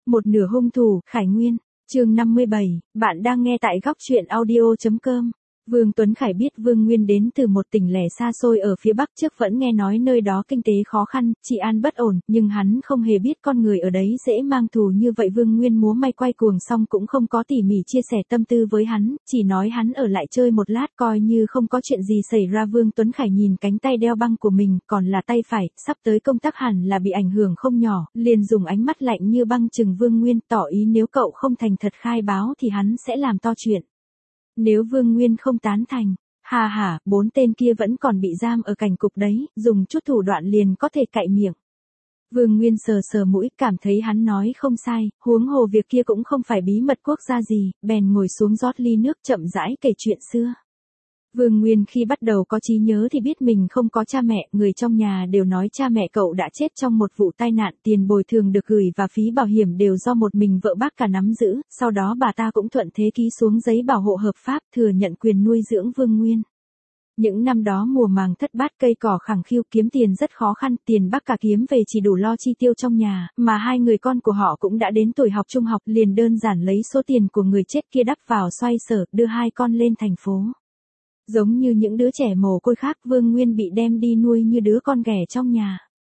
Một nửa hung thủ, Khải Nguyên. Chương 57, bạn đang nghe tại góc truyện audio.com. Vương Tuấn Khải biết Vương Nguyên đến từ một tỉnh lẻ xa xôi ở phía Bắc, trước vẫn nghe nói nơi đó kinh tế khó khăn, trị an bất ổn, nhưng hắn không hề biết con người ở đấy dễ mang thù như vậy. Vương Nguyên múa may quay cuồng xong cũng không có tỉ mỉ chia sẻ tâm tư với hắn, chỉ nói hắn ở lại chơi một lát coi như không có chuyện gì xảy ra. Vương Tuấn Khải nhìn cánh tay đeo băng của mình, còn là tay phải, sắp tới công tác hẳn là bị ảnh hưởng không nhỏ, liền dùng ánh mắt lạnh như băng chừng Vương Nguyên, tỏ ý nếu cậu không thành thật khai báo thì hắn sẽ làm to chuyện. Nếu Vương Nguyên không tán thành, hà, 4 tên kia vẫn còn bị giam ở cảnh cục đấy, dùng chút thủ đoạn liền có thể cạy miệng. Vương Nguyên sờ sờ mũi, cảm thấy hắn nói không sai, huống hồ việc kia cũng không phải bí mật quốc gia gì, bèn ngồi xuống rót ly nước chậm rãi kể chuyện xưa. Vương Nguyên khi bắt đầu có trí nhớ thì biết mình không có cha mẹ, người trong nhà đều nói cha mẹ cậu đã chết trong một vụ tai nạn, tiền bồi thường được gửi và phí bảo hiểm đều do một mình vợ bác cả nắm giữ, sau đó bà ta cũng thuận thế ký xuống giấy bảo hộ hợp pháp, thừa nhận quyền nuôi dưỡng Vương Nguyên. Những năm đó mùa màng thất bát cây cỏ khẳng khiu, kiếm tiền rất khó khăn, tiền bác cả kiếm về chỉ đủ lo chi tiêu trong nhà, mà hai người con của họ cũng đã đến tuổi học trung học, liền đơn giản lấy số tiền của người chết kia đắp vào xoay sở, đưa hai con lên thành phố. Giống như những đứa trẻ mồ côi khác, Vương Nguyên bị đem đi nuôi như đứa con ghẻ trong nhà.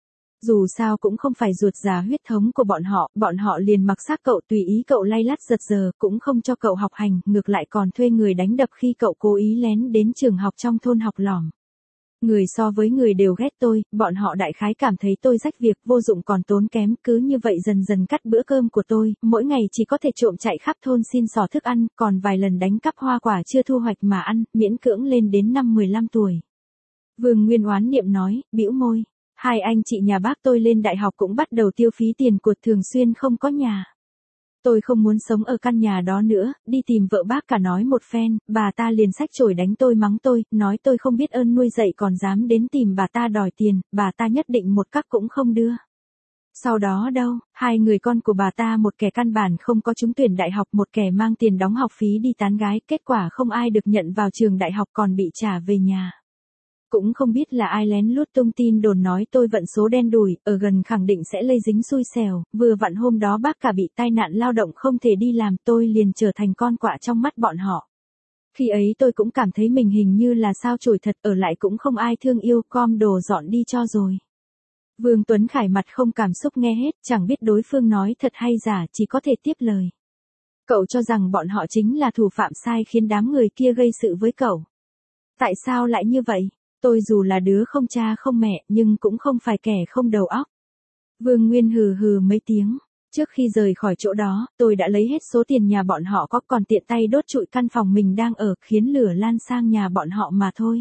Dù sao cũng không phải ruột già huyết thống của bọn họ liền mặc xác cậu, tùy ý cậu lay lắt giật giờ, cũng không cho cậu học hành, ngược lại còn thuê người đánh đập khi cậu cố ý lén đến trường học trong thôn học lỏm. Người so với người đều ghét tôi, bọn họ đại khái cảm thấy tôi rách việc, vô dụng còn tốn kém, cứ như vậy dần dần cắt bữa cơm của tôi, mỗi ngày chỉ có thể trộm chạy khắp thôn xin xỏ thức ăn, còn vài lần đánh cắp hoa quả chưa thu hoạch mà ăn, miễn cưỡng lên đến năm 15 tuổi. Vương Nguyên oán niệm nói, bĩu môi, hai anh chị nhà bác tôi lên đại học cũng bắt đầu tiêu phí tiền của, thường xuyên không có nhà. Tôi không muốn sống ở căn nhà đó nữa, đi tìm vợ bác cả nói một phen, bà ta liền xách chổi đánh tôi, mắng tôi, nói tôi không biết ơn nuôi dạy còn dám đến tìm bà ta đòi tiền, bà ta nhất định một cắc cũng không đưa. Sau đó đâu, hai người con của bà ta, một kẻ căn bản không có trúng tuyển đại học, một kẻ mang tiền đóng học phí đi tán gái, kết quả không ai được nhận vào trường đại học còn bị trả về nhà. Cũng không biết là ai lén lút tung tin đồn nói tôi vận số đen đủi, ở gần khẳng định sẽ lây dính xui xẻo, vừa vặn hôm đó bác cả bị tai nạn lao động không thể đi làm, tôi liền trở thành con quạ trong mắt bọn họ. Khi ấy tôi cũng cảm thấy mình hình như là sao chổi thật, ở lại cũng không ai thương yêu, gom đồ dọn đi cho rồi. Vương Tuấn Khải mặt không cảm xúc nghe hết, chẳng biết đối phương nói thật hay giả, chỉ có thể tiếp lời. Cậu cho rằng bọn họ chính là thủ phạm sai khiến đám người kia gây sự với cậu. Tại sao lại như vậy? Tôi dù là đứa không cha không mẹ, nhưng cũng không phải kẻ không đầu óc. Vương Nguyên hừ mấy tiếng. Trước khi rời khỏi chỗ đó, tôi đã lấy hết số tiền nhà bọn họ có, còn tiện tay đốt trụi căn phòng mình đang ở, khiến lửa lan sang nhà bọn họ mà thôi.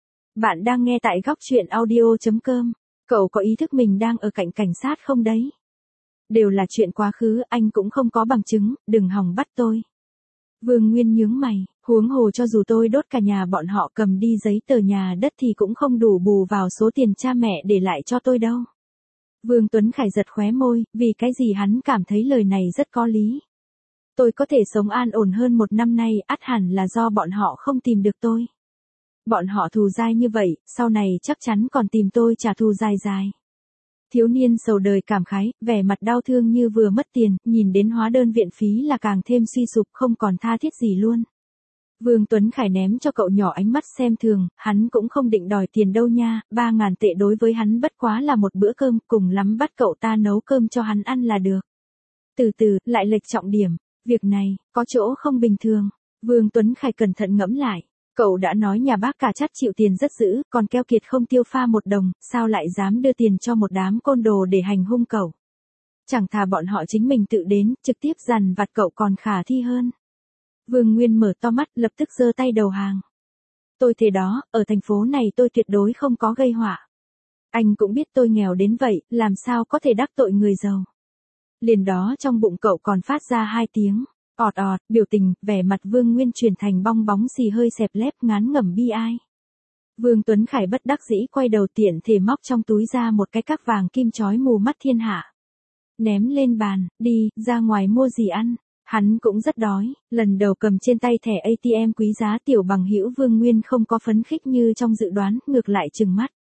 Bạn đang nghe tại góc truyện audio.com. Cậu có ý thức mình đang ở cạnh cảnh sát không đấy? Đều là chuyện quá khứ, anh cũng không có bằng chứng, đừng hòng bắt tôi. Vương Nguyên nhướng mày, huống hồ cho dù tôi đốt cả nhà bọn họ, cầm đi giấy tờ nhà đất thì cũng không đủ bù vào số tiền cha mẹ để lại cho tôi đâu. Vương Tuấn Khải giật khóe môi, vì cái gì hắn cảm thấy lời này rất có lý. Tôi có thể sống an ổn hơn 1 năm nay, ắt hẳn là do bọn họ không tìm được tôi. Bọn họ thù dai như vậy, sau này chắc chắn còn tìm tôi trả thù dài. Thiếu niên sầu đời cảm khái, vẻ mặt đau thương như vừa mất tiền, nhìn đến hóa đơn viện phí là càng thêm suy sụp, không còn tha thiết gì luôn. Vương Tuấn Khải ném cho cậu nhỏ ánh mắt xem thường, hắn cũng không định đòi tiền đâu nha, 3.000 tệ đối với hắn bất quá là một bữa cơm, cùng lắm bắt cậu ta nấu cơm cho hắn ăn là được. Từ từ, lại lệch trọng điểm, việc này, có chỗ không bình thường. Vương Tuấn Khải cẩn thận ngẫm lại. Cậu đã nói nhà bác cả chắt chịu tiền rất dữ, còn keo kiệt không tiêu pha một đồng, sao lại dám đưa tiền cho một đám côn đồ để hành hung cậu. Chẳng thà bọn họ chính mình tự đến, trực tiếp dằn vặt cậu còn khả thi hơn. Vương Nguyên mở to mắt, lập tức giơ tay đầu hàng. Tôi thế đó, ở thành phố này tôi tuyệt đối không có gây họa. Anh cũng biết tôi nghèo đến vậy, làm sao có thể đắc tội người giàu. Liền đó trong bụng cậu còn phát ra 2 tiếng. Ọt, biểu tình, vẻ mặt Vương Nguyên chuyển thành bong bóng xì hơi xẹp lép, ngán ngẩm bi ai. Vương Tuấn Khải bất đắc dĩ quay đầu, tiện thể móc trong túi ra một cái cắc vàng kim chói mù mắt thiên hạ. Ném lên bàn, đi, ra ngoài mua gì ăn. Hắn cũng rất đói, lần đầu cầm trên tay thẻ ATM quý giá, tiểu bằng hữu Vương Nguyên không có phấn khích như trong dự đoán, ngược lại trừng mắt.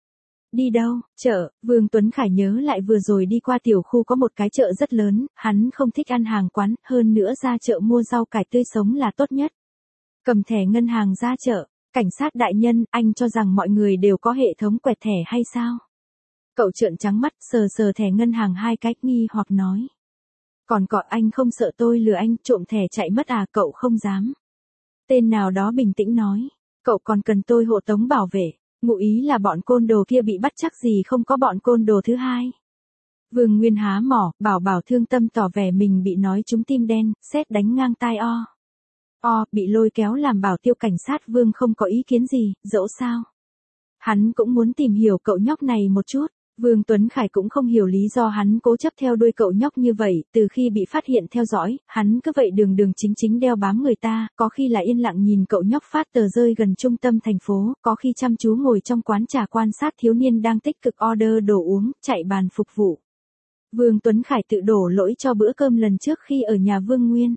Đi đâu? Chợ. Vương Tuấn Khải nhớ lại vừa rồi đi qua tiểu khu có một cái chợ rất lớn, hắn không thích ăn hàng quán, hơn nữa ra chợ mua rau cải tươi sống là tốt nhất. Cầm thẻ ngân hàng ra chợ. Cảnh sát đại nhân, anh cho rằng mọi người đều có hệ thống quẹt thẻ hay sao? Cậu trợn trắng mắt, sờ sờ thẻ ngân hàng hai cái, nghi hoặc nói. Còn cọ anh không sợ tôi lừa anh, trộm thẻ chạy mất à? Cậu không dám. Tên nào đó bình tĩnh nói. Cậu còn cần tôi hộ tống bảo vệ. Ngụ ý là bọn côn đồ kia bị bắt chắc gì không có bọn côn đồ thứ hai. Vương Nguyên há mỏ, bảo thương tâm tỏ vẻ mình bị nói trúng tim đen, sét đánh ngang tai o. Bị lôi kéo làm bảo tiêu cảnh sát. Vương không có ý kiến gì, dẫu sao. Hắn cũng muốn tìm hiểu cậu nhóc này một chút. Vương Tuấn Khải cũng không hiểu lý do hắn cố chấp theo đuôi cậu nhóc như vậy, từ khi bị phát hiện theo dõi, hắn cứ vậy đường chính đeo bám người ta, có khi là yên lặng nhìn cậu nhóc phát tờ rơi gần trung tâm thành phố, có khi chăm chú ngồi trong quán trà quan sát thiếu niên đang tích cực order đồ uống, chạy bàn phục vụ. Vương Tuấn Khải tự đổ lỗi cho bữa cơm lần trước khi ở nhà Vương Nguyên.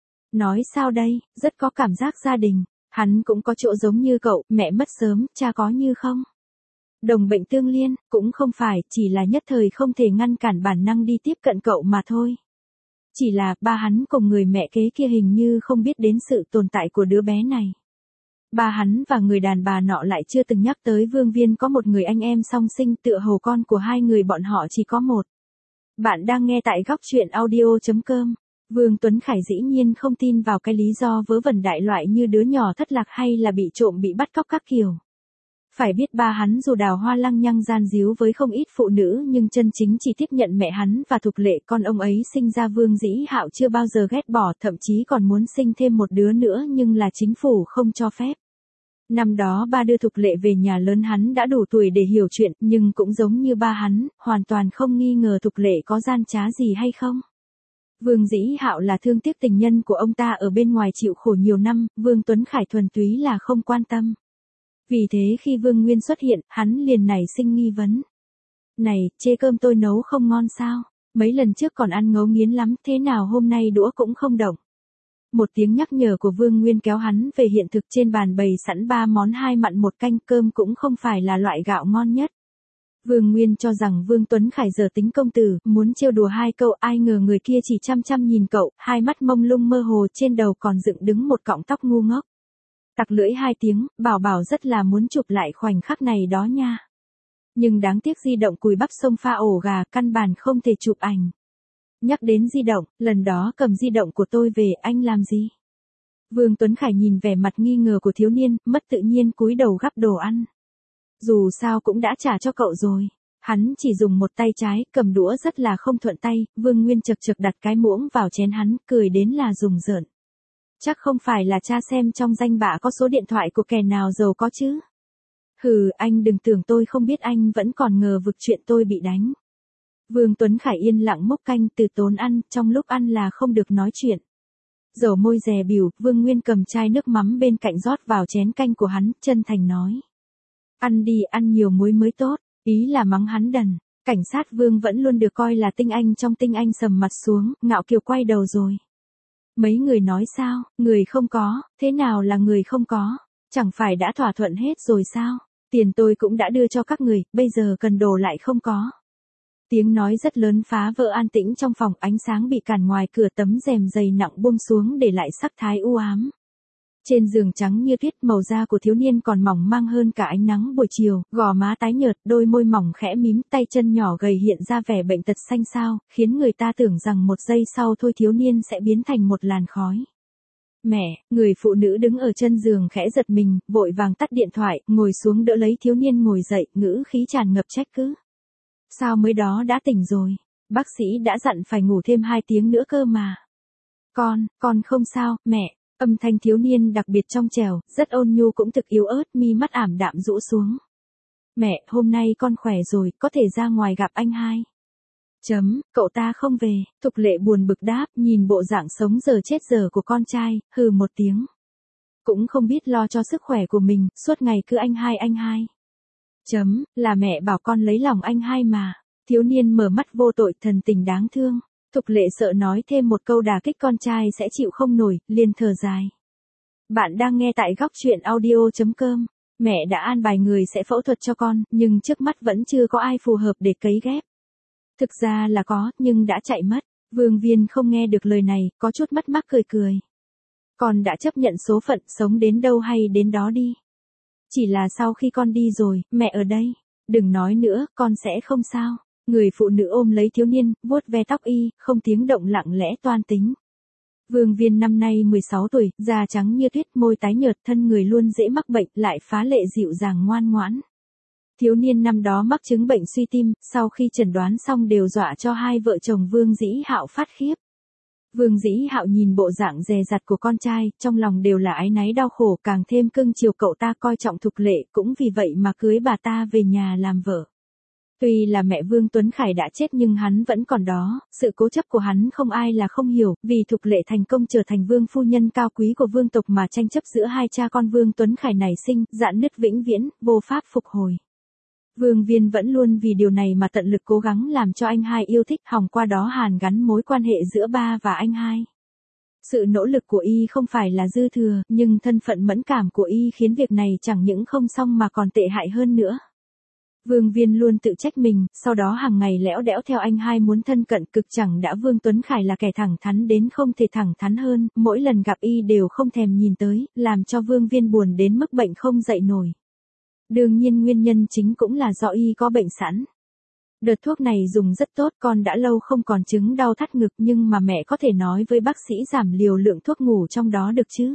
Nói sao đây, rất có cảm giác gia đình, hắn cũng có chỗ giống như cậu, mẹ mất sớm, cha có như không. Đồng bệnh tương liên, cũng không phải, chỉ là nhất thời không thể ngăn cản bản năng đi tiếp cận cậu mà thôi. Chỉ là, ba hắn cùng người mẹ kế kia hình như không biết đến sự tồn tại của đứa bé này. Ba hắn và người đàn bà nọ lại chưa từng nhắc tới Vương Viên có một người anh em song sinh, tựa hồ con của hai người bọn họ chỉ có một. Bạn đang nghe tại góc truyện audio.com. Vương Tuấn Khải dĩ nhiên không tin vào cái lý do vớ vẩn đại loại như đứa nhỏ thất lạc hay là bị trộm bị bắt cóc các kiểu. Phải biết ba hắn dù đào hoa lăng nhăng gian díu với không ít phụ nữ nhưng chân chính chỉ tiếp nhận mẹ hắn và Thục Lệ, con ông ấy sinh ra Vương Dĩ Hạo chưa bao giờ ghét bỏ, thậm chí còn muốn sinh thêm một đứa nữa nhưng là chính phủ không cho phép. Năm đó ba đưa Thục Lệ về nhà lớn, hắn đã đủ tuổi để hiểu chuyện, nhưng cũng giống như ba hắn, hoàn toàn không nghi ngờ Thục Lệ có gian trá gì hay không. Vương Dĩ Hạo là thương tiếc tình nhân của ông ta ở bên ngoài chịu khổ nhiều năm, Vương Tuấn Khải thuần túy là không quan tâm. Vì thế khi Vương Nguyên xuất hiện, hắn liền nảy sinh nghi vấn. Này, chê cơm tôi nấu không ngon sao? Mấy lần trước còn ăn ngấu nghiến lắm, thế nào hôm nay đũa cũng không động. Một tiếng nhắc nhở của Vương Nguyên kéo hắn về hiện thực. Trên bàn bày sẵn 3 món 2 mặn 1 canh, cơm cũng không phải là loại gạo ngon nhất. Vương Nguyên cho rằng Vương Tuấn Khải giờ tính công tử, muốn trêu đùa 2 câu, ai ngờ người kia chỉ chăm chăm nhìn cậu, hai mắt mông lung mơ hồ, trên đầu còn dựng đứng một cọng tóc ngu ngốc. Tặc lưỡi 2 tiếng, bảo rất là muốn chụp lại khoảnh khắc này đó nha. Nhưng đáng tiếc di động cùi bắp sông pha ổ gà, căn bản không thể chụp ảnh. Nhắc đến di động, lần đó cầm di động của tôi về, anh làm gì? Vương Tuấn Khải nhìn vẻ mặt nghi ngờ của thiếu niên, mất tự nhiên cúi đầu gắp đồ ăn. Dù sao cũng đã trả cho cậu rồi. Hắn chỉ dùng một tay trái, cầm đũa rất là không thuận tay, Vương Nguyên chật đặt cái muỗng vào chén hắn, cười đến là rùng rợn. Chắc không phải là cha xem trong danh bạ có số điện thoại của kẻ nào giàu có chứ. Hừ, anh đừng tưởng tôi không biết, anh vẫn còn ngờ vực chuyện tôi bị đánh. Vương Tuấn Khải yên lặng múc canh từ tốn ăn, trong lúc ăn là không được nói chuyện. Dầu môi dè bỉu, Vương Nguyên cầm chai nước mắm bên cạnh rót vào chén canh của hắn, chân thành nói. Ăn đi, ăn nhiều muối mới tốt, ý là mắng hắn đần. Cảnh sát Vương vẫn luôn được coi là tinh anh trong tinh anh, sầm mặt xuống, ngạo kiều quay đầu rồi. Mấy người nói sao, người không có, thế nào là người không có, chẳng phải đã thỏa thuận hết rồi sao, tiền tôi cũng đã đưa cho các người, bây giờ cần đồ lại không có. Tiếng nói rất lớn phá vỡ an tĩnh trong phòng, ánh sáng bị cản ngoài cửa, tấm rèm dày nặng buông xuống để lại sắc thái u ám. Trên giường trắng như tuyết, màu da của thiếu niên còn mỏng mang hơn cả ánh nắng buổi chiều, gò má tái nhợt, đôi môi mỏng khẽ mím, tay chân nhỏ gầy hiện ra vẻ bệnh tật xanh xao, khiến người ta tưởng rằng một giây sau thôi thiếu niên sẽ biến thành một làn khói. Mẹ, người phụ nữ đứng ở chân giường khẽ giật mình, vội vàng tắt điện thoại, ngồi xuống đỡ lấy thiếu niên ngồi dậy, ngữ khí tràn ngập trách cứ. Sao mới đó đã tỉnh rồi, bác sĩ đã dặn phải ngủ thêm 2 tiếng nữa cơ mà. Con không sao, mẹ. Âm thanh thiếu niên đặc biệt trong trẻo, rất ôn nhu cũng thực yếu ớt, mi mắt ảm đạm rũ xuống. Mẹ, hôm nay con khỏe rồi, có thể ra ngoài gặp anh hai. Cậu ta không về, Thục Lệ buồn bực đáp, nhìn bộ dạng sống giờ chết giờ của con trai, hừ một tiếng. Cũng không biết lo cho sức khỏe của mình, suốt ngày cứ anh hai. Là mẹ bảo con lấy lòng anh hai mà. Thiếu niên mở mắt vô tội, thần tình đáng thương. Thục Lệ sợ nói thêm một câu đả kích con trai sẽ chịu không nổi, liền thở dài. Bạn đang nghe tại góc truyện audio.com. Mẹ đã an bài người sẽ phẫu thuật cho con, nhưng trước mắt vẫn chưa có ai phù hợp để cấy ghép. Thực ra là có, nhưng đã chạy mất. Vương Viên không nghe được lời này, có chút mất mát cười cười. Con đã chấp nhận số phận, sống đến đâu hay đến đó đi. Chỉ là sau khi con đi rồi, mẹ ở đây. Đừng nói nữa, con sẽ không sao. Người phụ nữ ôm lấy thiếu niên, vuốt ve tóc y, không tiếng động lặng lẽ toan tính. Vương Viên năm nay 16 tuổi, da trắng như tuyết, môi tái nhợt, thân người luôn dễ mắc bệnh, lại phá lệ dịu dàng ngoan ngoãn. Thiếu niên năm đó mắc chứng bệnh suy tim, sau khi chẩn đoán xong đều dọa cho hai vợ chồng Vương Dĩ Hạo phát khiếp. Vương Dĩ Hạo nhìn bộ dạng dè dặt của con trai, trong lòng đều là áy náy đau khổ, càng thêm cưng chiều cậu ta, coi trọng Thục Lệ, cũng vì vậy mà cưới bà ta về nhà làm vợ. Tuy là mẹ Vương Tuấn Khải đã chết nhưng hắn vẫn còn đó, sự cố chấp của hắn không ai là không hiểu, vì Thục Lệ thành công trở thành vương phu nhân cao quý của vương tộc mà tranh chấp giữa hai cha con Vương Tuấn Khải nảy sinh, rạn nứt vĩnh viễn, vô pháp phục hồi. Vương Viên vẫn luôn vì điều này mà tận lực cố gắng làm cho anh hai yêu thích, hòng qua đó hàn gắn mối quan hệ giữa ba và anh hai. Sự nỗ lực của y không phải là dư thừa, nhưng thân phận mẫn cảm của y khiến việc này chẳng những không xong mà còn tệ hại hơn nữa. Vương Viên luôn tự trách mình, sau đó hàng ngày lẽo đẽo theo anh hai muốn thân cận, cực chẳng đã Vương Tuấn Khải là kẻ thẳng thắn đến không thể thẳng thắn hơn, mỗi lần gặp y đều không thèm nhìn tới, làm cho Vương Viên buồn đến mức bệnh không dậy nổi. Đương nhiên nguyên nhân chính cũng là do y có bệnh sẵn. Đợt thuốc này dùng rất tốt, con đã lâu không còn chứng đau thắt ngực, nhưng mà mẹ có thể nói với bác sĩ giảm liều lượng thuốc ngủ trong đó được chứ?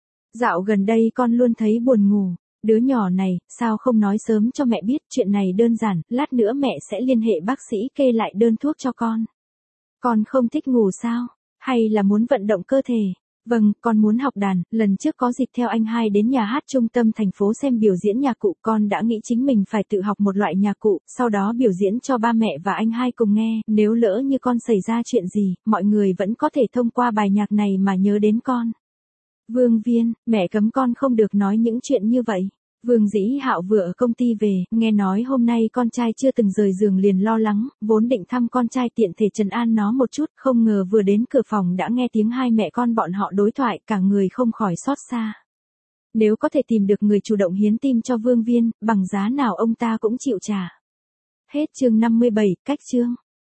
Dạo gần đây con luôn thấy buồn ngủ. Đứa nhỏ này, sao không nói sớm cho mẹ biết, chuyện này đơn giản, lát nữa mẹ sẽ liên hệ bác sĩ kê lại đơn thuốc cho con. Con không thích ngủ sao? Hay là muốn vận động cơ thể? Vâng, con muốn học đàn, lần trước có dịp theo anh hai đến nhà hát trung tâm thành phố xem biểu diễn nhạc cụ, con đã nghĩ chính mình phải tự học một loại nhạc cụ, sau đó biểu diễn cho ba mẹ và anh hai cùng nghe, nếu lỡ như con xảy ra chuyện gì, mọi người vẫn có thể thông qua bài nhạc này mà nhớ đến con. Vương Viên, mẹ cấm con không được nói những chuyện như vậy. Vương Dĩ Hạo vừa ở công ty về, nghe nói hôm nay con trai chưa từng rời giường liền lo lắng, vốn định thăm con trai tiện thể trấn an nó một chút, không ngờ vừa đến cửa phòng đã nghe tiếng hai mẹ con bọn họ đối thoại, cả người không khỏi xót xa. Nếu có thể tìm được người chủ động hiến tim cho Vương Viên, bằng giá nào ông ta cũng chịu trả. Hết chương 57, cách chương.